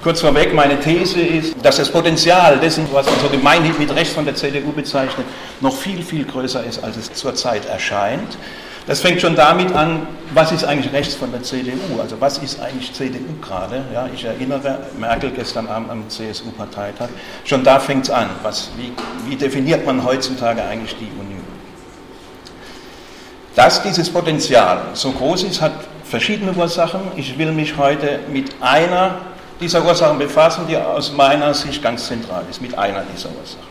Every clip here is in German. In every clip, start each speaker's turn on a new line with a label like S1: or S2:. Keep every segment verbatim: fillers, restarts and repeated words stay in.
S1: Kurz vorweg, meine These ist, dass das Potenzial dessen, was man so gemeinhin mit rechts von der C D U bezeichnet, noch viel, viel größer ist, als es zurzeit erscheint. Das fängt schon damit an, was ist eigentlich rechts von der C D U? Also was ist eigentlich C D U gerade? Ja, ich erinnere Merkel gestern Abend am C S U-Parteitag. Schon da fängt es an. Was, wie, wie definiert man heutzutage eigentlich die Union? Dass dieses Potenzial so groß ist, hat verschiedene Ursachen. Ich will mich heute mit einer dieser Ursachen befassen, die aus meiner Sicht ganz zentral ist, mit einer dieser Ursachen.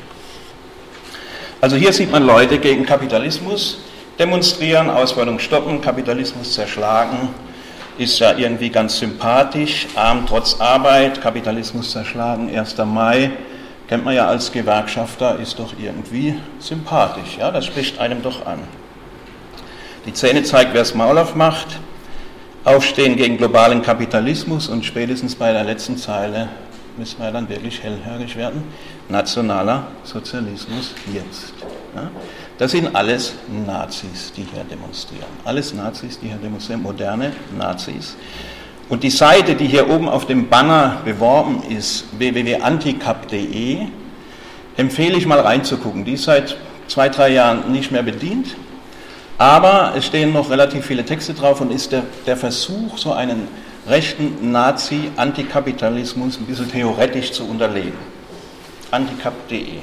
S1: Also hier sieht man Leute gegen Kapitalismus demonstrieren, Ausbeutung stoppen, Kapitalismus zerschlagen, ist ja irgendwie ganz sympathisch, arm trotz Arbeit, Kapitalismus zerschlagen, erster Mai, kennt man ja als Gewerkschafter, ist doch irgendwie sympathisch, ja, das spricht einem doch an. Die Szene zeigt, wer das Maul aufmacht, Aufstehen gegen globalen Kapitalismus und spätestens bei der letzten Zeile müssen wir dann wirklich hellhörig werden, nationaler Sozialismus jetzt. Ja? Das sind alles Nazis, die hier demonstrieren. Alles Nazis, die hier demonstrieren, moderne Nazis. Und die Seite, die hier oben auf dem Banner beworben ist, w w w punkt anticap punkt de, empfehle ich mal reinzugucken. Die ist seit zwei, drei Jahren nicht mehr bedient, aber es stehen noch relativ viele Texte drauf und ist der, der Versuch, so einen rechten Nazi-Antikapitalismus ein bisschen theoretisch zu unterlegen. anticap punkt de.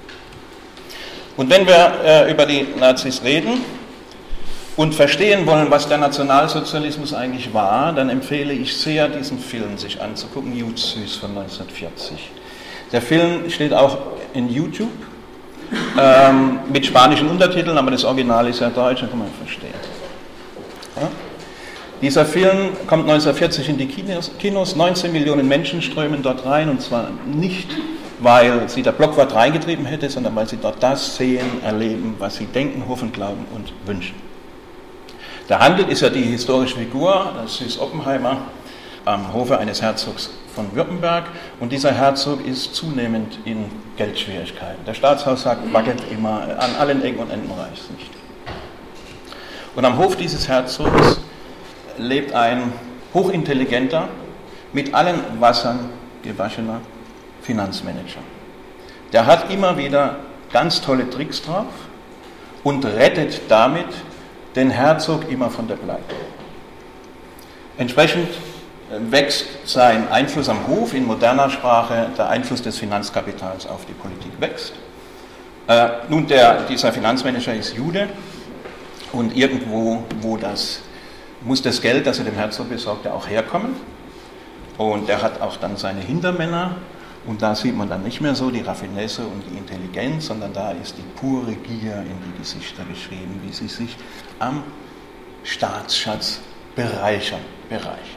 S1: Und wenn wir äh, über die Nazis reden und verstehen wollen, was der Nationalsozialismus eigentlich war, dann empfehle ich sehr, diesen Film sich anzugucken, Jud Süß von neunzehnhundertvierzig. Der Film steht auch in YouTube ähm, mit spanischen Untertiteln, aber das Original ist ja deutsch, dann kann man verstehen. Ja? Dieser Film kommt neunzehnhundertvierzig in die Kinos, Kinos, neunzehn Millionen Menschen strömen dort rein, und zwar nicht, weil sie der Blockwart reingetrieben hätte, sondern weil sie dort das sehen, erleben, was sie denken, hoffen, glauben und wünschen. Der Handel ist ja die historische Figur, das ist Oppenheimer, am Hofe eines Herzogs von Württemberg, und dieser Herzog ist zunehmend in Geldschwierigkeiten. Der Staatshaushalt wackelt immer, an allen Ecken und Enden reicht es nicht. Und am Hof dieses Herzogs lebt ein hochintelligenter, mit allen Wassern gewaschener Finanzmanager. Der hat immer wieder ganz tolle Tricks drauf und rettet damit den Herzog immer von der Pleite. Entsprechend wächst sein Einfluss am Hof, in moderner Sprache der Einfluss des Finanzkapitals auf die Politik wächst. Äh, nun, der, dieser Finanzmanager ist Jude, und irgendwo wo das, muss das Geld, das er dem Herzog besorgt, ja auch herkommen. Und er hat auch dann seine Hintermänner. Und da sieht man dann nicht mehr so die Raffinesse und die Intelligenz, sondern da ist die pure Gier in die Gesichter geschrieben, wie sie sich am Staatsschatz bereichern. bereichern.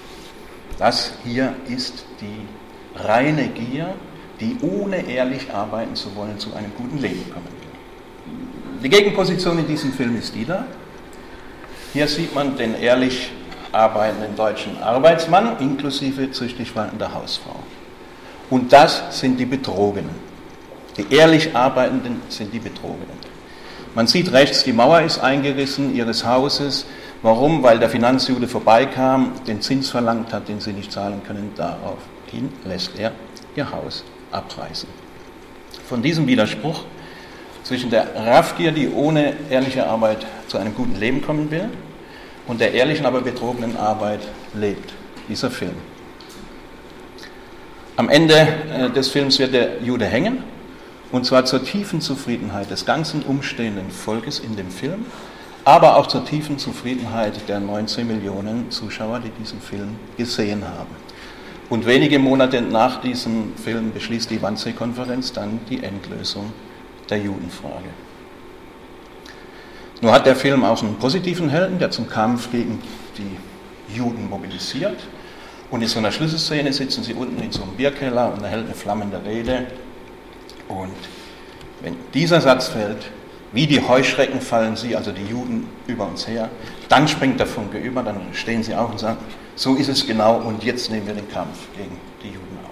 S1: Das hier ist die reine Gier, die ohne ehrlich arbeiten zu wollen zu einem guten Leben kommen will. Die Gegenposition in diesem Film ist die da. Hier sieht man den ehrlich arbeitenden deutschen Arbeitsmann inklusive züchtig waltender Hausfrau. Und das sind die Betrogenen. Die ehrlich Arbeitenden sind die Betrogenen. Man sieht rechts, die Mauer ist eingerissen ihres Hauses. Warum? Weil der Finanzjude vorbeikam, den Zins verlangt hat, den sie nicht zahlen können. Daraufhin lässt er ihr Haus abreißen. Von diesem Widerspruch zwischen der Raffgier, die ohne ehrliche Arbeit zu einem guten Leben kommen will, und der ehrlichen, aber betrogenen Arbeit lebt dieser Film. Am Ende des Films wird der Jude hängen, und zwar zur tiefen Zufriedenheit des ganzen umstehenden Volkes in dem Film, aber auch zur tiefen Zufriedenheit der neunzehn Millionen Zuschauer, die diesen Film gesehen haben. Und wenige Monate nach diesem Film beschließt die Wannsee-Konferenz dann die Endlösung der Judenfrage. Nur hat der Film auch einen positiven Helden, der zum Kampf gegen die Juden mobilisiert. Und in so einer Schlüsselszene sitzen sie unten in so einem Bierkeller und er hält eine flammende Rede. Und wenn dieser Satz fällt, wie die Heuschrecken fallen sie, also die Juden, über uns her, dann springt der Funke über, dann stehen sie auf und sagen, so ist es genau, und jetzt nehmen wir den Kampf gegen die Juden auf.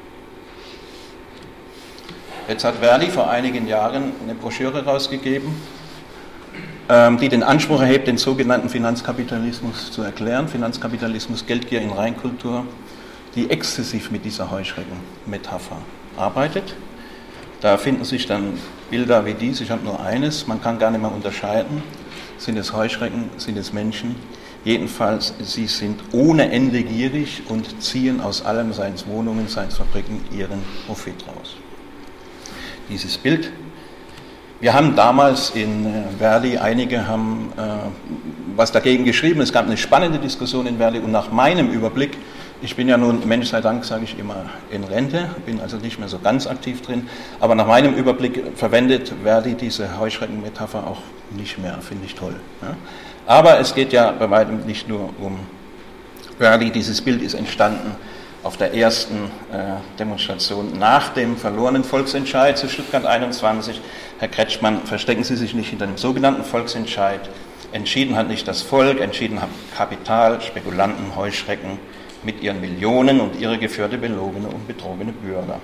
S1: Jetzt hat Verdi vor einigen Jahren eine Broschüre rausgegeben, die den Anspruch erhebt, den sogenannten Finanzkapitalismus zu erklären. Finanzkapitalismus, Geldgier in Reinkultur, die exzessiv mit dieser Heuschrecken-Metapher arbeitet. Da finden sich dann Bilder wie dies, ich habe nur eines, man kann gar nicht mehr unterscheiden, sind es Heuschrecken, sind es Menschen. Jedenfalls, sie sind ohne Ende gierig und ziehen aus allem, seien es Wohnungen, seien es Fabriken, ihren Profit raus. Dieses Bild. Wir haben damals in Verdi, einige haben äh, was dagegen geschrieben, es gab eine spannende Diskussion in Verdi und nach meinem Überblick, ich bin ja nun, Mensch sei Dank, sage ich immer, in Rente, bin also nicht mehr so ganz aktiv drin, aber nach meinem Überblick verwendet Verdi diese Heuschrecken-Metapher auch nicht mehr, finde ich toll. Ja? Aber es geht ja bei weitem nicht nur um Verdi, dieses Bild ist entstanden auf der ersten äh, Demonstration nach dem verlorenen Volksentscheid zu Stuttgart einundzwanzig. Herr Kretschmann, verstecken Sie sich nicht hinter dem sogenannten Volksentscheid. Entschieden hat nicht das Volk, entschieden hat Kapital, Spekulanten, Heuschrecken mit ihren Millionen und ihre geführte belogene und betrogene Bürger.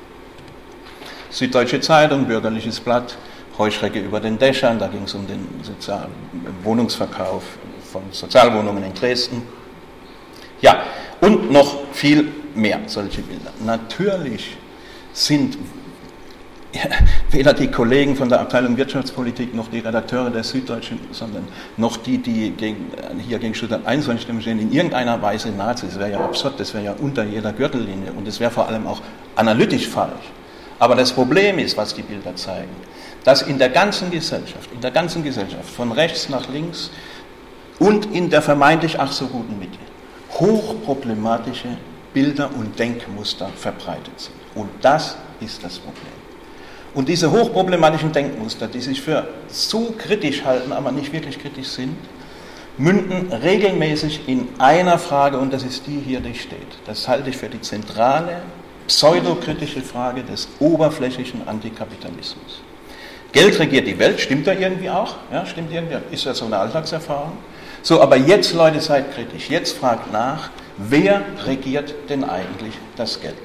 S1: Süddeutsche Zeitung, bürgerliches Blatt, Heuschrecke über den Dächern, da ging es um den Sozial- Wohnungsverkauf von Sozialwohnungen in Dresden. Ja, und noch viel mehr solche Bilder. Natürlich sind weder die Kollegen von der Abteilung Wirtschaftspolitik noch die Redakteure der Süddeutschen, sondern noch die, die gegen, hier gegen Stuttgart einundzwanzig stehen, in irgendeiner Weise Nazis. Das wäre ja absurd, das wäre ja unter jeder Gürtellinie und das wäre vor allem auch analytisch falsch. Aber das Problem ist, was die Bilder zeigen, dass in der ganzen Gesellschaft, in der ganzen Gesellschaft, von rechts nach links und in der vermeintlich ach so guten Mitte, hochproblematische Bilder und Denkmuster verbreitet sind. Und das ist das Problem. Und diese hochproblematischen Denkmuster, die sich für so kritisch halten, aber nicht wirklich kritisch sind, münden regelmäßig in einer Frage, und das ist die hier, die steht. Das halte ich für die zentrale, pseudokritische Frage des oberflächlichen Antikapitalismus. Geld regiert die Welt, stimmt da irgendwie auch? Ja, stimmt irgendwie, ist ja so eine Alltagserfahrung. So, aber jetzt, Leute, seid kritisch. Jetzt fragt nach, wer regiert denn eigentlich das Geld?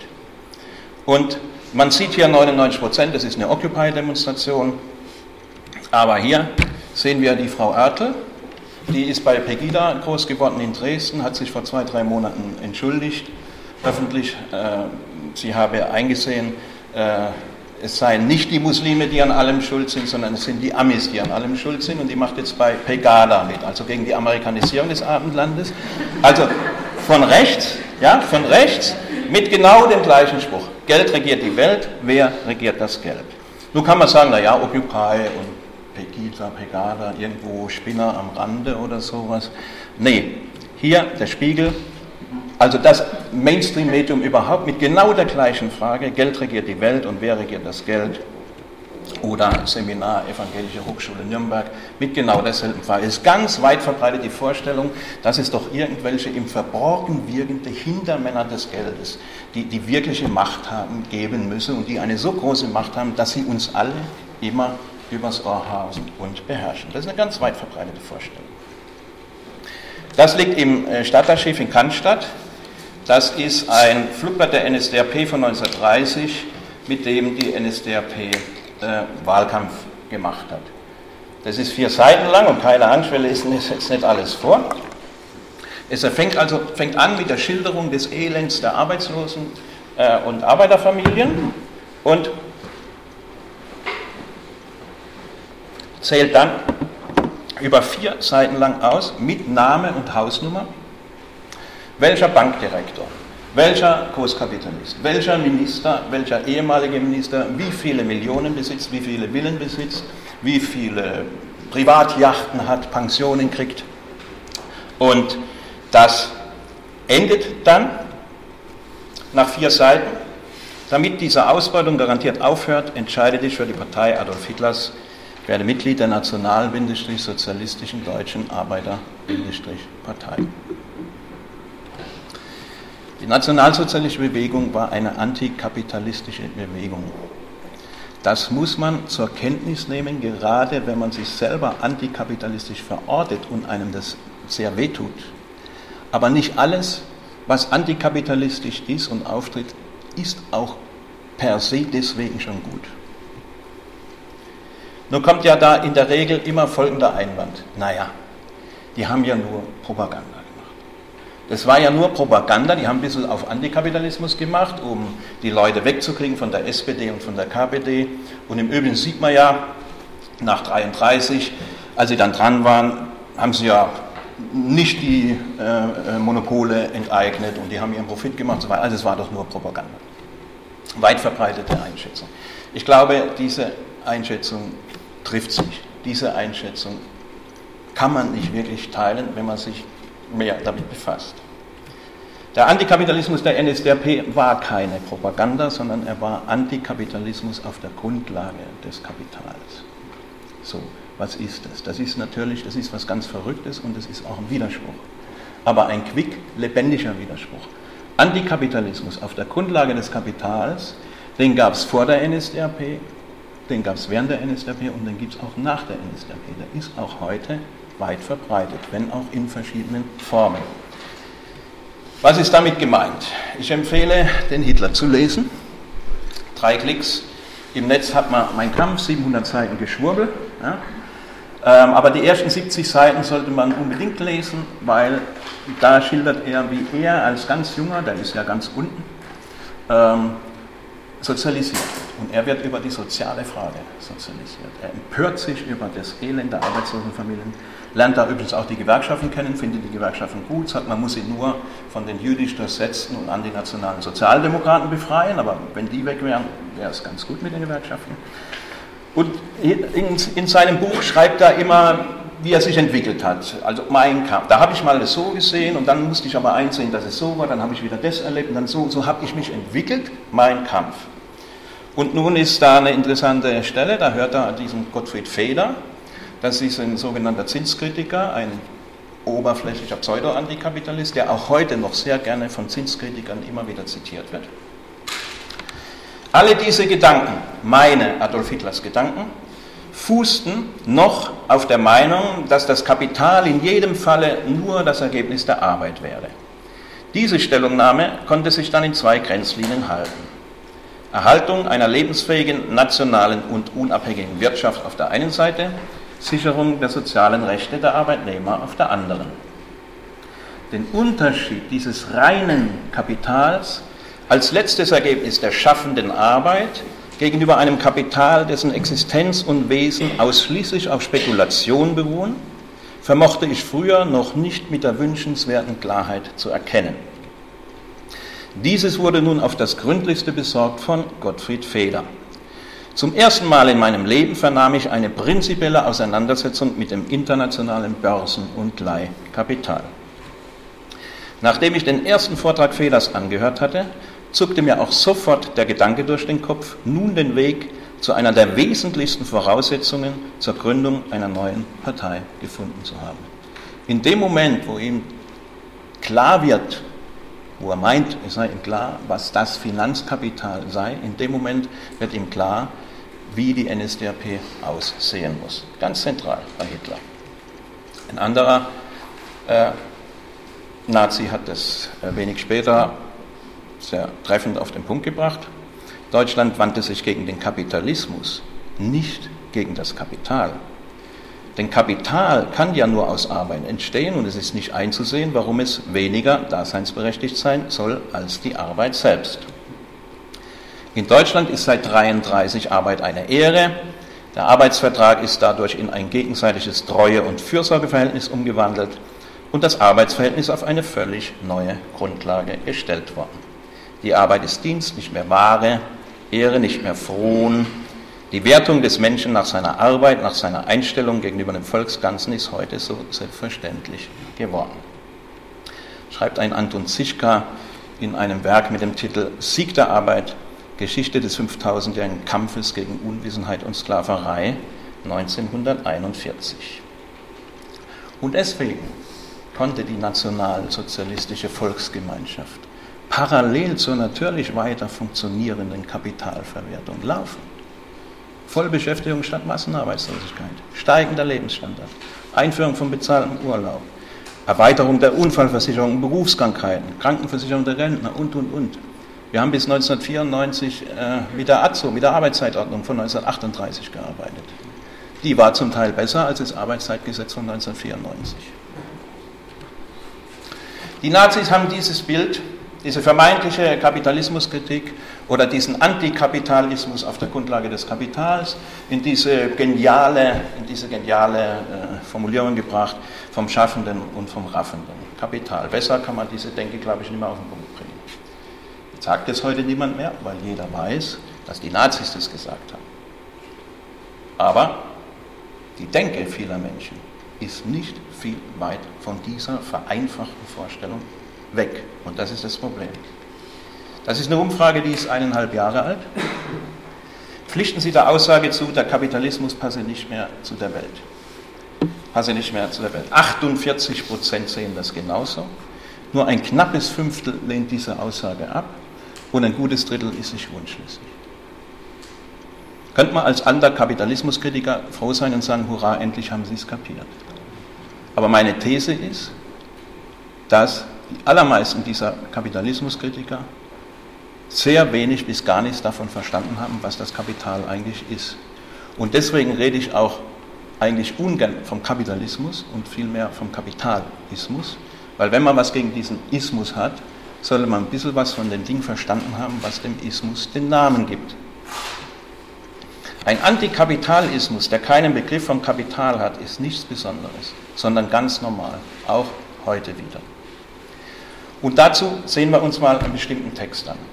S1: Und man sieht hier neunundneunzig Prozent, das ist eine Occupy-Demonstration. Aber hier sehen wir die Frau Oertel, die ist bei Pegida groß geworden in Dresden, hat sich vor zwei, drei Monaten entschuldigt, öffentlich. Äh, sie habe eingesehen, äh, es seien nicht die Muslime, die an allem schuld sind, sondern es sind die Amis, die an allem schuld sind. Und die macht jetzt bei Pegada mit, also gegen die Amerikanisierung des Abendlandes. Also von rechts, ja, von rechts, mit genau dem gleichen Spruch. Geld regiert die Welt, wer regiert das Geld? Nun kann man sagen, naja, Occupy und Pegida, Pegada, irgendwo Spinner am Rande oder sowas. Nee, hier der Spiegel, also das Mainstream-Medium überhaupt mit genau der gleichen Frage, Geld regiert die Welt und wer regiert das Geld? Oder Seminar Evangelische Hochschule Nürnberg mit genau derselben Frage. Es ist ganz weit verbreitet die Vorstellung, dass es doch irgendwelche im Verborgen wirkende Hintermänner des Geldes, die die wirkliche Macht haben, geben müsse und die eine so große Macht haben, dass sie uns alle immer übers Ohr hasen und beherrschen. Das ist eine ganz weit verbreitete Vorstellung. Das liegt im Stadtarchiv in Cannstatt. Das ist ein Flugblatt der N S D A P von neunzehnhundertdreißig, mit dem die N S D A P äh, Wahlkampf gemacht hat. Das ist vier Seiten lang und keine Angst, wir lesen jetzt nicht alles vor. Es fängt also fängt an mit der Schilderung des Elends der Arbeitslosen äh, und Arbeiterfamilien und zählt dann über vier Seiten lang aus, mit Name und Hausnummer, welcher Bankdirektor, welcher Großkapitalist, welcher Minister, welcher ehemalige Minister, wie viele Millionen besitzt, wie viele Villen besitzt, wie viele Privatjachten hat, Pensionen kriegt. Und das endet dann nach vier Seiten. Damit diese Ausbeutung garantiert aufhört, entscheide dich für die Partei Adolf Hitlers. Ich werde Mitglied der National-Sozialistischen Deutschen Arbeiter-Partei. Die nationalsozialistische Bewegung war eine antikapitalistische Bewegung. Das muss man zur Kenntnis nehmen, gerade wenn man sich selber antikapitalistisch verortet und einem das sehr wehtut. Aber nicht alles, was antikapitalistisch ist und auftritt, ist auch per se deswegen schon gut. Nur kommt ja da in der Regel immer folgender Einwand. Naja, die haben ja nur Propaganda gemacht. Das war ja nur Propaganda, die haben ein bisschen auf Antikapitalismus gemacht, um die Leute wegzukriegen von der S P D und von der K P D. Und im Übrigen sieht man ja, nach dreiunddreißig, als sie dann dran waren, haben sie ja nicht die äh, Monopole enteignet und die haben ihren Profit gemacht und so weiter. Also es war doch nur Propaganda. Weit verbreitete Einschätzung. Ich glaube, diese Einschätzung trifft sich. Diese Einschätzung kann man nicht wirklich teilen, wenn man sich mehr damit befasst. Der Antikapitalismus der N S D A P war keine Propaganda, sondern er war Antikapitalismus auf der Grundlage des Kapitals. So, was ist das? Das ist natürlich, das ist was ganz Verrücktes und das ist auch ein Widerspruch. Aber ein quick, lebendiger Widerspruch. Antikapitalismus auf der Grundlage des Kapitals, den gab es vor der N S D A P, den gab es während der N S D A P und den gibt es auch nach der N S D A P. Der ist auch heute weit verbreitet, wenn auch in verschiedenen Formen. Was ist damit gemeint? Ich empfehle, den Hitler zu lesen. Drei Klicks. Im Netz hat man Mein Kampf, siebenhundert Seiten Geschwurbel. Ja. Ähm, aber die ersten siebzig Seiten sollte man unbedingt lesen, weil da schildert er, wie er als ganz Junger, der ist ja ganz unten, ähm, sozialisiert wird. Und er wird über die soziale Frage sozialisiert. Er empört sich über das Elend der arbeitslosen Familien, lernt da übrigens auch die Gewerkschaften kennen, findet die Gewerkschaften gut, sagt, man muss sie nur von den jüdisch durchsetzten und antinationalen Sozialdemokraten befreien, aber wenn die weg wären, wäre es ganz gut mit den Gewerkschaften. Und in, in seinem Buch schreibt er immer, wie er sich entwickelt hat, also Mein Kampf. Da habe ich mal das so gesehen und dann musste ich aber einsehen, dass es so war, dann habe ich wieder das erlebt und dann so, so habe ich mich entwickelt, Mein Kampf. Und nun ist da eine interessante Stelle, da hört er diesen Gottfried Feder, das ist ein sogenannter Zinskritiker, ein oberflächlicher Pseudo-Antikapitalist, der auch heute noch sehr gerne von Zinskritikern immer wieder zitiert wird. Alle diese Gedanken, meine Adolf Hitlers Gedanken, fußten noch auf der Meinung, dass das Kapital in jedem Falle nur das Ergebnis der Arbeit wäre. Diese Stellungnahme konnte sich dann in zwei Grenzlinien halten. Erhaltung einer lebensfähigen, nationalen und unabhängigen Wirtschaft auf der einen Seite, Sicherung der sozialen Rechte der Arbeitnehmer auf der anderen. Den Unterschied dieses reinen Kapitals als letztes Ergebnis der schaffenden Arbeit gegenüber einem Kapital, dessen Existenz und Wesen ausschließlich auf Spekulation beruhen, vermochte ich früher noch nicht mit der wünschenswerten Klarheit zu erkennen. Dieses wurde nun auf das Gründlichste besorgt von Gottfried Feder. Zum ersten Mal in meinem Leben vernahm ich eine prinzipielle Auseinandersetzung mit dem internationalen Börsen- und Leihkapital. Nachdem ich den ersten Vortrag Feders angehört hatte, zuckte mir auch sofort der Gedanke durch den Kopf, nun den Weg zu einer der wesentlichsten Voraussetzungen zur Gründung einer neuen Partei gefunden zu haben. In dem Moment, wo ihm klar wird, wo er meint, es sei ihm klar, was das Finanzkapital sei, in dem Moment wird ihm klar, wie die N S D A P aussehen muss. Ganz zentral bei Hitler. Ein anderer äh, Nazi hat das äh, wenig später sehr treffend auf den Punkt gebracht. Deutschland wandte sich gegen den Kapitalismus, nicht gegen das Kapital. Denn Kapital kann ja nur aus Arbeit entstehen und es ist nicht einzusehen, warum es weniger daseinsberechtigt sein soll als die Arbeit selbst. In Deutschland ist seit neunzehnhundertdreiunddreißig Arbeit eine Ehre. Der Arbeitsvertrag ist dadurch in ein gegenseitiges Treue- und Fürsorgeverhältnis umgewandelt und das Arbeitsverhältnis auf eine völlig neue Grundlage gestellt worden. Die Arbeit ist Dienst, nicht mehr Ware, Ehre, nicht mehr Frohn. Die Wertung des Menschen nach seiner Arbeit, nach seiner Einstellung gegenüber dem Volksganzen ist heute so selbstverständlich geworden. Schreibt ein Anton Zischka in einem Werk mit dem Titel Sieg der Arbeit, Geschichte des fünftausendjährigen Kampfes gegen Unwissenheit und Sklaverei neunzehnhunderteinundvierzig. Und deswegen konnte die nationalsozialistische Volksgemeinschaft parallel zur natürlich weiter funktionierenden Kapitalverwertung laufen. Vollbeschäftigung statt Massenarbeitslosigkeit, steigender Lebensstandard, Einführung von bezahltem Urlaub, Erweiterung der Unfallversicherung und Berufskrankheiten, Krankenversicherung der Rentner und, und, und. Wir haben bis neunzehnhundertvierundneunzig äh, mit der A Z O, mit der Arbeitszeitordnung von neunzehnhundertachtunddreißig gearbeitet. Die war zum Teil besser als das Arbeitszeitgesetz von neunzehnhundertvierundneunzig. Die Nazis haben dieses Bild, diese vermeintliche Kapitalismuskritik oder diesen Antikapitalismus auf der Grundlage des Kapitals in diese geniale, in diese geniale äh, Formulierung gebracht, vom Schaffenden und vom Raffenden. Kapital. Besser kann man diese Denke, glaube ich, nicht mehr auf den Punkt bringen. Jetzt sagt es heute niemand mehr, weil jeder weiß, dass die Nazis das gesagt haben. Aber die Denke vieler Menschen ist nicht viel weit von dieser vereinfachten Vorstellung weg. Und das ist das Problem. Das ist eine Umfrage, die ist eineinhalb Jahre alt. Pflichten Sie der Aussage zu, der Kapitalismus passe nicht mehr zu der Welt. Passe nicht mehr zu der Welt. achtundvierzig Prozent sehen das genauso. Nur ein knappes Fünftel lehnt diese Aussage ab und ein gutes Drittel ist sich unschlüssig. Könnte man als anderer Kapitalismuskritiker froh sein und sagen, hurra, endlich haben Sie es kapiert. Aber meine These ist, dass die allermeisten dieser Kapitalismuskritiker sehr wenig bis gar nichts davon verstanden haben, was das Kapital eigentlich ist. Und deswegen rede ich auch eigentlich ungern vom Kapitalismus und vielmehr vom Kapitalismus, weil wenn man was gegen diesen Ismus hat, sollte man ein bisschen was von dem Ding verstanden haben, was dem Ismus den Namen gibt. Ein Antikapitalismus, der keinen Begriff vom Kapital hat, ist nichts Besonderes, sondern ganz normal, auch heute wieder. Und dazu sehen wir uns mal einen bestimmten Text an.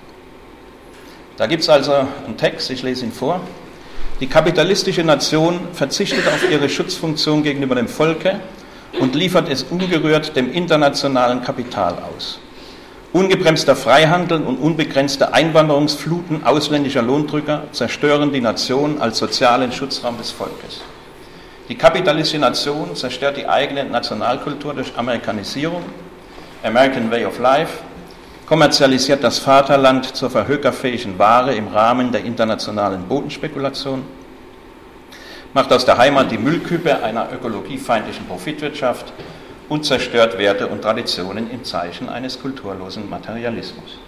S1: Da gibt es also einen Text, ich lese ihn vor. Die kapitalistische Nation verzichtet auf ihre Schutzfunktion gegenüber dem Volke und liefert es ungerührt dem internationalen Kapital aus. Ungebremster Freihandel und unbegrenzte Einwanderungsfluten ausländischer Lohndrücker zerstören die Nation als sozialen Schutzraum des Volkes. Die kapitalistische Nation zerstört die eigene Nationalkultur durch Amerikanisierung, American Way of Life, kommerzialisiert das Vaterland zur verhökerfähigen Ware im Rahmen der internationalen Bodenspekulation, macht aus der Heimat die Müllküppe einer ökologiefeindlichen Profitwirtschaft und zerstört Werte und Traditionen im Zeichen eines kulturlosen Materialismus.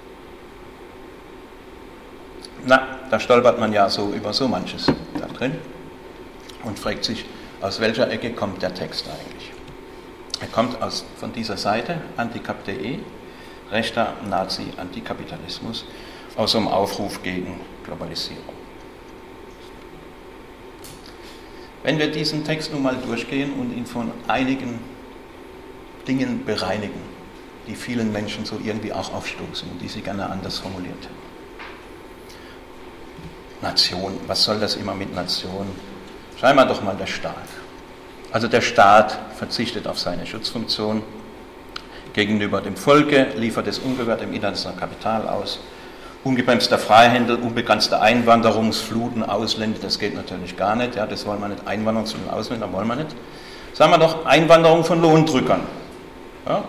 S1: Na, da stolpert man ja so über so manches da drin und fragt sich, aus welcher Ecke kommt der Text eigentlich? Er kommt aus, von dieser Seite, antikap punkt de, rechter Nazi-Antikapitalismus, aus einem Aufruf gegen Globalisierung. Wenn wir diesen Text nun mal durchgehen und ihn von einigen Dingen bereinigen, die vielen Menschen so irgendwie auch aufstoßen und die sie gerne anders formuliert hätten. Nation, was soll das immer mit Nation? Schreiben wir doch mal der Staat. Also der Staat verzichtet auf seine Schutzfunktion gegenüber dem Volke, liefert es ungehört im internationalen Kapital aus. Ungebremster Freihandel, unbegrenzte Einwanderungsfluten, Ausländer, das geht natürlich gar nicht. Ja, das wollen wir nicht. Einwanderungsfluten, Ausländer wollen wir nicht. Sagen wir doch Einwanderung von Lohndrückern. Ja?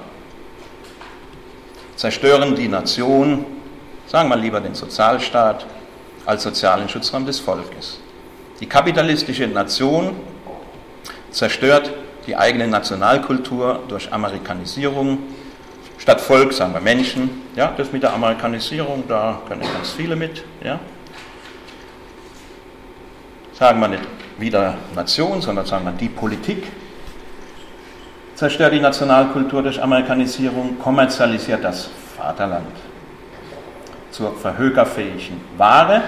S1: Zerstören die Nation, sagen wir lieber den Sozialstaat, als sozialen Schutzraum des Volkes. Die kapitalistische Nation zerstört die eigene Nationalkultur durch Amerikanisierung. Statt Volk sagen wir Menschen. Ja, das mit der Amerikanisierung, da können ganz viele mit. Ja. Sagen wir nicht wieder Nation, sondern sagen wir die Politik. Zerstört die Nationalkultur durch Amerikanisierung, kommerzialisiert das Vaterland zur verhökerfähigen Ware.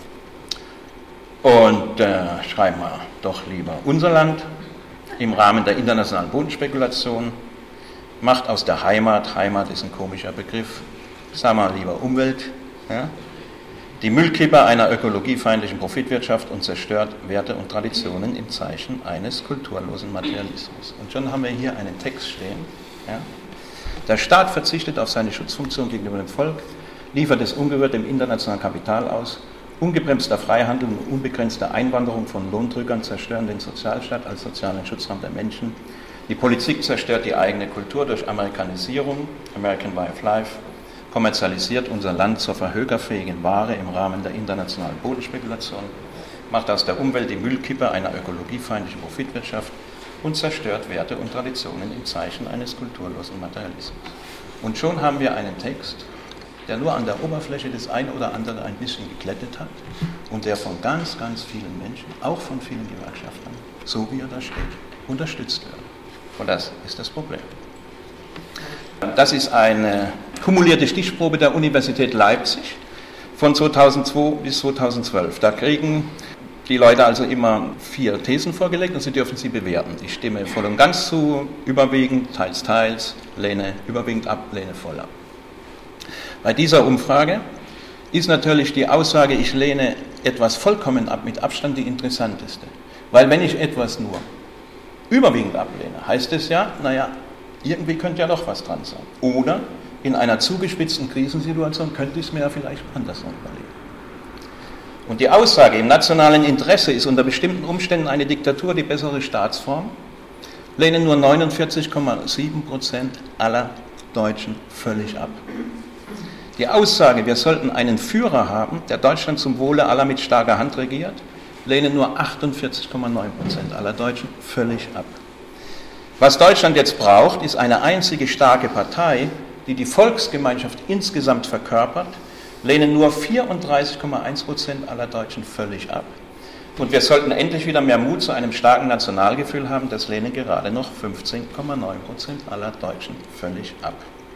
S1: Und äh, schreiben wir doch lieber unser Land im Rahmen der internationalen Bodenspekulation, macht aus der Heimat, Heimat ist ein komischer Begriff, sagen wir lieber Umwelt, ja, die Müllkippe einer ökologiefeindlichen Profitwirtschaft und zerstört Werte und Traditionen im Zeichen eines kulturlosen Materialismus. Und schon haben wir hier einen Text stehen. Ja. Der Staat verzichtet auf seine Schutzfunktion gegenüber dem Volk, liefert es ungehört dem internationalen Kapital aus, ungebremster Freihandel und unbegrenzte Einwanderung von Lohndrückern zerstören den Sozialstaat als sozialen Schutzraum der Menschen. Die Politik zerstört die eigene Kultur durch Amerikanisierung, American Way of Life, kommerzialisiert unser Land zur verhökerfähigen Ware im Rahmen der internationalen Bodenspekulation, macht aus der Umwelt die Müllkippe einer ökologiefeindlichen Profitwirtschaft und zerstört Werte und Traditionen im Zeichen eines kulturlosen Materialismus. Und schon haben wir einen Text, der nur an der Oberfläche das eine oder andere ein bisschen geglättet hat und der von ganz, ganz vielen Menschen, auch von vielen Gewerkschaftern, so wie er da steht, unterstützt wird. Und das ist das Problem. Das ist eine kumulierte Stichprobe der Universität Leipzig von zweitausendzwei bis zweitausendzwölf. Da kriegen die Leute also immer vier Thesen vorgelegt und sie dürfen sie bewerten. Ich stimme voll und ganz zu, überwiegend, teils, teils, lehne überwiegend ab, lehne voll ab. Bei dieser Umfrage ist natürlich die Aussage, ich lehne etwas vollkommen ab, mit Abstand die interessanteste. Weil wenn ich etwas nur überwiegend ablehne, heißt es ja, naja, irgendwie könnte ja doch was dran sein. Oder in einer zugespitzten Krisensituation könnte ich es mir ja vielleicht anders überlegen. Und die Aussage, im nationalen Interesse ist unter bestimmten Umständen eine Diktatur die bessere Staatsform, lehnen nur neunundvierzig Komma sieben Prozent aller Deutschen völlig ab. Die Aussage, wir sollten einen Führer haben, der Deutschland zum Wohle aller mit starker Hand regiert, lehnen nur achtundvierzig Komma neun Prozent aller Deutschen völlig ab. Was Deutschland jetzt braucht, ist eine einzige starke Partei, die die Volksgemeinschaft insgesamt verkörpert, lehnen nur vierunddreißig Komma eins Prozent aller Deutschen völlig ab. Und wir sollten endlich wieder mehr Mut zu einem starken Nationalgefühl haben, das lehnen gerade noch fünfzehn Komma neun Prozent aller Deutschen völlig ab.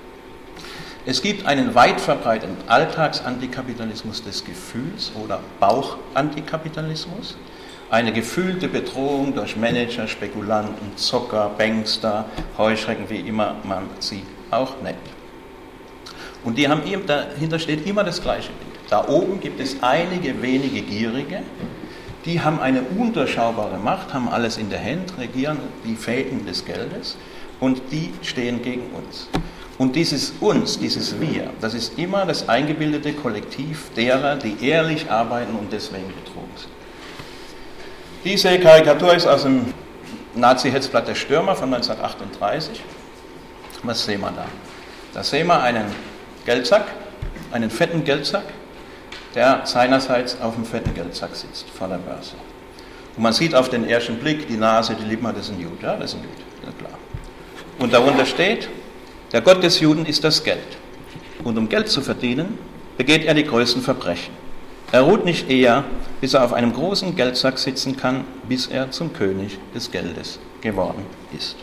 S1: Es gibt einen weit verbreiteten Alltagsantikapitalismus des Gefühls oder Bauchantikapitalismus, eine gefühlte Bedrohung durch Manager, Spekulanten, Zocker, Bankster, Heuschrecken, wie immer man sie auch nennt. Und die haben, dahinter steht immer das gleiche Bild. Da oben gibt es einige wenige Gierige, die haben eine undurchschaubare Macht, haben alles in der Hand, regieren die Fäden des Geldes und die stehen gegen uns. Und dieses Uns, dieses Wir, das ist immer das eingebildete Kollektiv derer, die ehrlich arbeiten und deswegen betrogen sind. Diese Karikatur ist aus dem Nazi-Hetzblatt Der Stürmer von neunzehnhundertachtunddreißig. Was sehen wir da? Da sehen wir einen Geldsack, einen fetten Geldsack, der seinerseits auf dem fetten Geldsack sitzt, vor der Börse. Und man sieht auf den ersten Blick die Nase, die Lippen, das ist ein Jude, ja, das ist ein Jude, das ist klar. Und darunter steht, der Gott des Juden ist das Geld. Und um Geld zu verdienen, begeht er die größten Verbrechen. Er ruht nicht eher, bis er auf einem großen Geldsack sitzen kann, bis er zum König des Geldes geworden ist.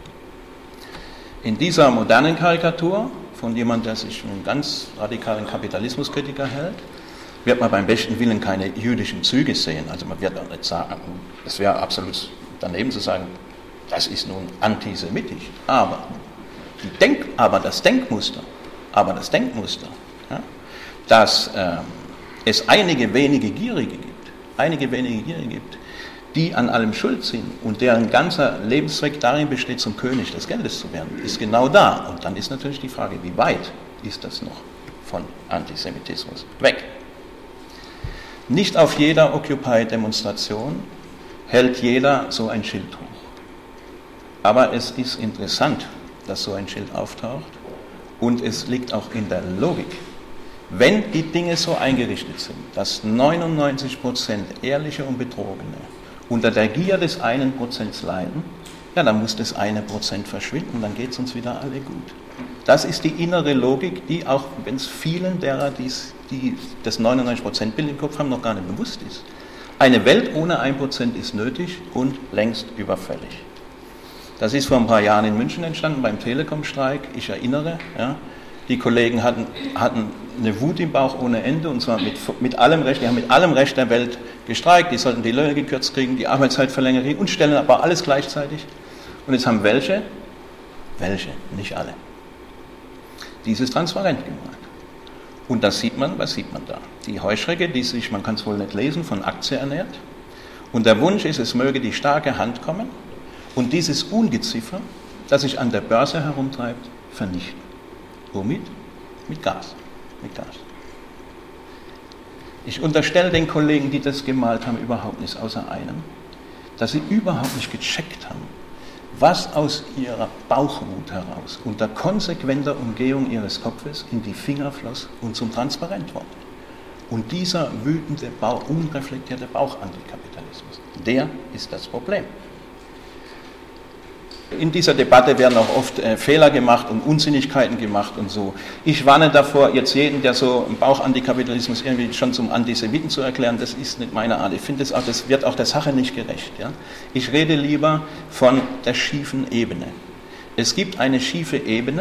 S1: In dieser modernen Karikatur von jemandem, der sich für einen ganz radikalen Kapitalismuskritiker hält, wird man beim besten Willen keine jüdischen Züge sehen. Also man wird auch nicht sagen, es wäre absolut daneben zu sagen, das ist nun antisemitisch. Aber, die Denk, aber das Denkmuster, aber das Denkmuster, ja, dass äh, es einige wenige Gierige gibt, einige wenige Gierige gibt, die an allem schuld sind und deren ganzer Lebenszweck darin besteht, zum König des Geldes zu werden, ist genau da. Und dann ist natürlich die Frage, wie weit ist das noch von Antisemitismus weg? Nicht auf jeder Occupy-Demonstration hält jeder so ein Schild hoch. Aber es ist interessant, dass so ein Schild auftaucht und es liegt auch in der Logik. Wenn die Dinge so eingerichtet sind, dass neunundneunzig Prozent ehrliche und Betrogene unter der Gier des einen Prozents leiden, ja, dann muss das eine Prozent verschwinden, dann geht es uns wieder alle gut. Das ist die innere Logik, die auch, wenn es vielen derer, die's, die das neunundneunzig Prozent Bild im Kopf haben, noch gar nicht bewusst ist. Eine Welt ohne ein Prozent ist nötig und längst überfällig. Das ist vor ein paar Jahren in München entstanden, beim Telekom-Streik. Ich erinnere, ja, die Kollegen hatten, hatten eine Wut im Bauch ohne Ende, und zwar mit, mit allem Recht, die haben mit allem Recht der Welt gestreikt, die sollten die Löhne gekürzt kriegen, die Arbeitszeit verlängert kriegen und stellen aber alles gleichzeitig. Und jetzt haben welche, welche, nicht alle, dieses transparent gemacht. Und das sieht man, was sieht man da? Die Heuschrecke, die sich, man kann es wohl nicht lesen, von Aktie ernährt. Und der Wunsch ist, es möge die starke Hand kommen und dieses Ungeziefer, das sich an der Börse herumtreibt, vernichten. Womit? Mit Gas. Mit Gas. Ich unterstelle den Kollegen, die das gemalt haben, überhaupt nichts außer einem, dass sie überhaupt nicht gecheckt haben, was aus ihrer Bauchwut heraus unter konsequenter Umgehung ihres Kopfes in die Finger floss und zum Transparent wurde. Und dieser wütende, Bauch, unreflektierte Bauchantikapitalismus, der ist das Problem. In dieser Debatte werden auch oft äh, Fehler gemacht und Unsinnigkeiten gemacht und so. Ich warne davor, jetzt jeden, der so im Bauchantikapitalismus irgendwie schon zum Antisemiten zu erklären, das ist nicht meine Art. Ich finde, das, das wird auch der Sache nicht gerecht. Ja? Ich rede lieber von der schiefen Ebene. Es gibt eine schiefe Ebene,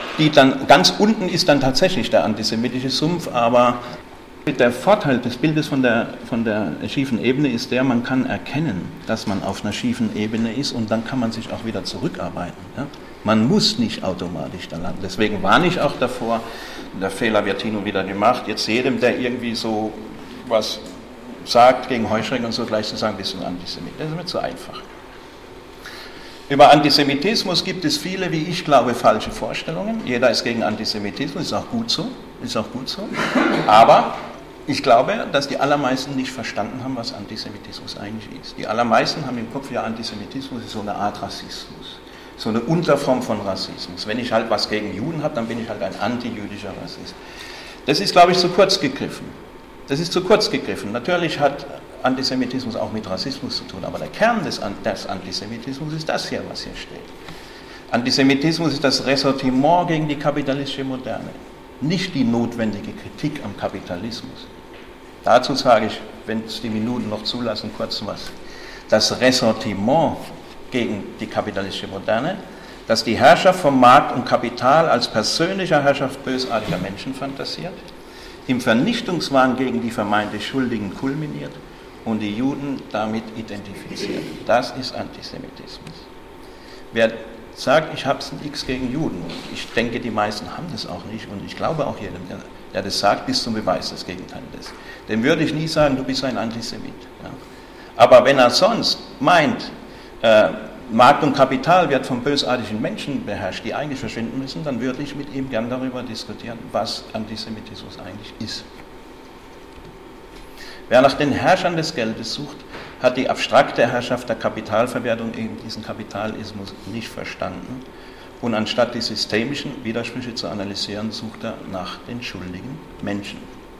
S1: die dann ganz unten ist dann tatsächlich der antisemitische Sumpf, aber der Vorteil des Bildes von der, von der schiefen Ebene ist der, man kann erkennen, dass man auf einer schiefen Ebene ist und dann kann man sich auch wieder zurückarbeiten. Ja? Man muss nicht automatisch da landen. Deswegen warne ich auch davor, der Fehler wird hin und wieder gemacht, jetzt jedem, der irgendwie so was sagt gegen Heuschrecken und so, gleich zu sagen, bist du ein Antisemit. Das ist mir zu einfach. Über Antisemitismus gibt es viele, wie ich glaube, falsche Vorstellungen. Jeder ist gegen Antisemitismus, ist auch gut so, ist auch gut so. Aber ich glaube, dass die allermeisten nicht verstanden haben, was Antisemitismus eigentlich ist. Die allermeisten haben im Kopf, ja, Antisemitismus ist so eine Art Rassismus, so eine Unterform von Rassismus. Wenn ich halt was gegen Juden habe, dann bin ich halt ein antijüdischer Rassist. Das ist, glaube ich, zu kurz gegriffen. Das ist zu kurz gegriffen. Natürlich hat Antisemitismus auch mit Rassismus zu tun, aber der Kern des, des Antisemitismus ist das hier, was hier steht. Antisemitismus ist das Ressentiment gegen die kapitalistische Moderne, nicht die notwendige Kritik am Kapitalismus. Dazu sage ich, wenn es die Minuten noch zulassen, kurz was. Das Ressentiment gegen die kapitalistische Moderne, das die Herrschaft vom Markt und Kapital als persönlicher Herrschaft bösartiger Menschen fantasiert, im Vernichtungswahn gegen die vermeintlich Schuldigen kulminiert und die Juden damit identifiziert. Das ist Antisemitismus. Wer sagt, ich habe nichts gegen Juden, ich denke, die meisten haben das auch nicht und ich glaube auch jedem, der, der das sagt, bis zum Beweis das Gegenteil ist. Dem würde ich nie sagen, du bist ein Antisemit. Ja. Aber wenn er sonst meint, äh, Markt und Kapital wird von bösartigen Menschen beherrscht, die eigentlich verschwinden müssen, dann würde ich mit ihm gern darüber diskutieren, was Antisemitismus eigentlich ist. Wer nach den Herrschern des Geldes sucht, hat die abstrakte Herrschaft der Kapitalverwertung, eben diesen Kapitalismus, nicht verstanden. Und anstatt die systemischen Widersprüche zu analysieren, sucht er nach den schuldigen Menschen.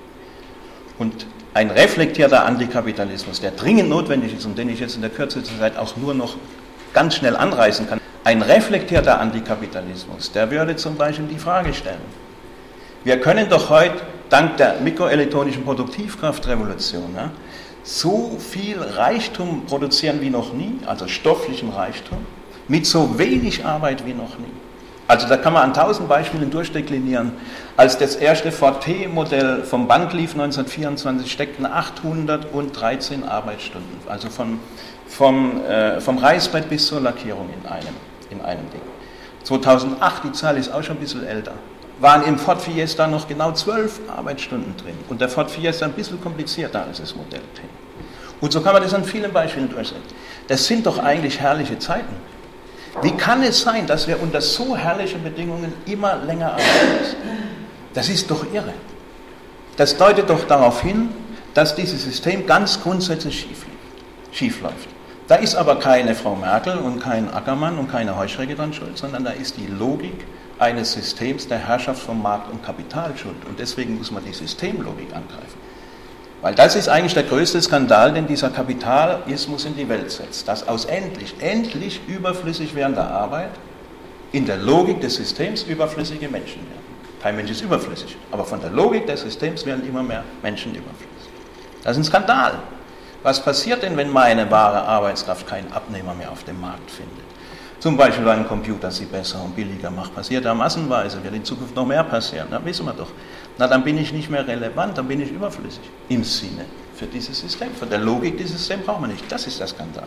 S1: Und ein reflektierter Antikapitalismus, der dringend notwendig ist und den ich jetzt in der Kürze der Zeit auch nur noch ganz schnell anreißen kann, ein reflektierter Antikapitalismus, der würde zum Beispiel die Frage stellen, wir können doch heute dank der mikroelektronischen Produktivkraftrevolution ja, so viel Reichtum produzieren wie noch nie, also stofflichen Reichtum, mit so wenig Arbeit wie noch nie. Also da kann man an tausend Beispielen durchdeklinieren. Als das erste Ford T-Modell vom Band lief neunzehnhundertvierundzwanzig, steckten achthundertdreizehn Arbeitsstunden, also von, vom, äh, vom Reißbrett bis zur Lackierung in einem, in einem Ding. zweitausendacht, die Zahl ist auch schon ein bisschen älter, waren im Ford Fiesta noch genau zwölf Arbeitsstunden drin. Und der Ford Fiesta ein bisschen komplizierter als das Modell T. Und so kann man das an vielen Beispielen durchsetzen. Das sind doch eigentlich herrliche Zeiten. Wie kann es sein, dass wir unter so herrlichen Bedingungen immer länger arbeiten müssen? Das ist doch irre. Das deutet doch darauf hin, dass dieses System ganz grundsätzlich schief, schief läuft. Da ist aber keine Frau Merkel und kein Ackermann und keine Heuschrecke dran schuld, sondern da ist die Logik eines Systems der Herrschaft von Markt und Kapital schuld. Und deswegen muss man die Systemlogik angreifen. Weil das ist eigentlich der größte Skandal, den dieser Kapitalismus in die Welt setzt. Dass aus endlich, endlich überflüssig werdender Arbeit in der Logik des Systems überflüssige Menschen werden. Kein Mensch ist überflüssig, aber von der Logik des Systems werden immer mehr Menschen überflüssig. Das ist ein Skandal. Was passiert denn, wenn meine wahre Arbeitskraft keinen Abnehmer mehr auf dem Markt findet? Zum Beispiel, weil ein Computer sie besser und billiger macht. Passiert ja massenweise, wird in Zukunft noch mehr passieren. Na, wissen wir doch. Na, dann bin ich nicht mehr relevant, dann bin ich überflüssig. Im Sinne für dieses System. Von der Logik dieses Systems brauchen wir nicht. Das ist der Skandal.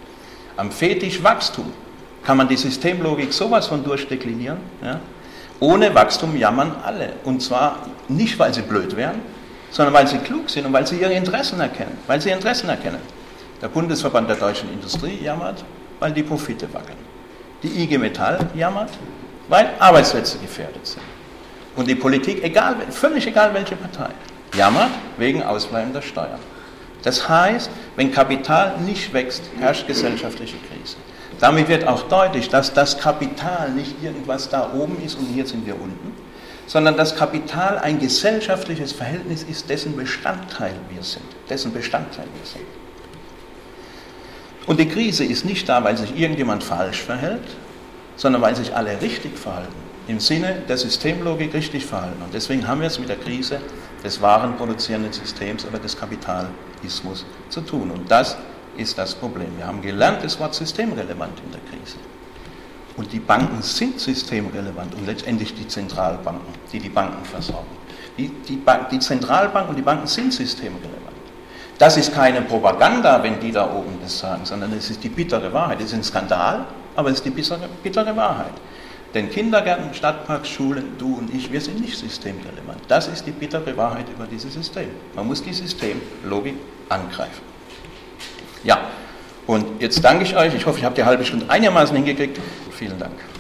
S1: Am Fetisch Wachstum kann man die Systemlogik sowas von durchdeklinieren. Ja? Ohne Wachstum jammern alle. Und zwar nicht, weil sie blöd wären, sondern weil sie klug sind und weil sie ihre Interessen erkennen. Weil sie Interessen erkennen. Der Bundesverband der deutschen Industrie jammert, weil die Profite wackeln. Die I G Metall jammert, weil Arbeitsplätze gefährdet sind. Und die Politik, egal, völlig egal welche Partei, jammert wegen ausbleibender Steuern. Das heißt, wenn Kapital nicht wächst, herrscht gesellschaftliche Krise. Damit wird auch deutlich, dass das Kapital nicht irgendwas da oben ist und hier sind wir unten, sondern das Kapital ein gesellschaftliches Verhältnis ist, dessen Bestandteil wir sind. Dessen Bestandteil wir sind. Und die Krise ist nicht da, weil sich irgendjemand falsch verhält, sondern weil sich alle richtig verhalten. Im Sinne der Systemlogik richtig verhalten. Und deswegen haben wir es mit der Krise des warenproduzierenden Systems oder des Kapitalismus zu tun. Und das ist das Problem. Wir haben gelernt, das Wort systemrelevant in der Krise. Und die Banken sind systemrelevant und letztendlich die Zentralbanken, die die Banken versorgen. Die, die, die Zentralbanken und die Banken sind systemrelevant. Das ist keine Propaganda, wenn die da oben das sagen, sondern es ist die bittere Wahrheit. Es ist ein Skandal, aber es ist die bittere, bittere Wahrheit. Denn Kindergärten, Stadtparks, Schulen, du und ich, wir sind nicht systemrelevant. Das ist die bittere Wahrheit über dieses System. Man muss die Systemlogik angreifen. Ja, und jetzt danke ich euch. Ich hoffe, ich habe die halbe Stunde einigermaßen hingekriegt. Vielen Dank.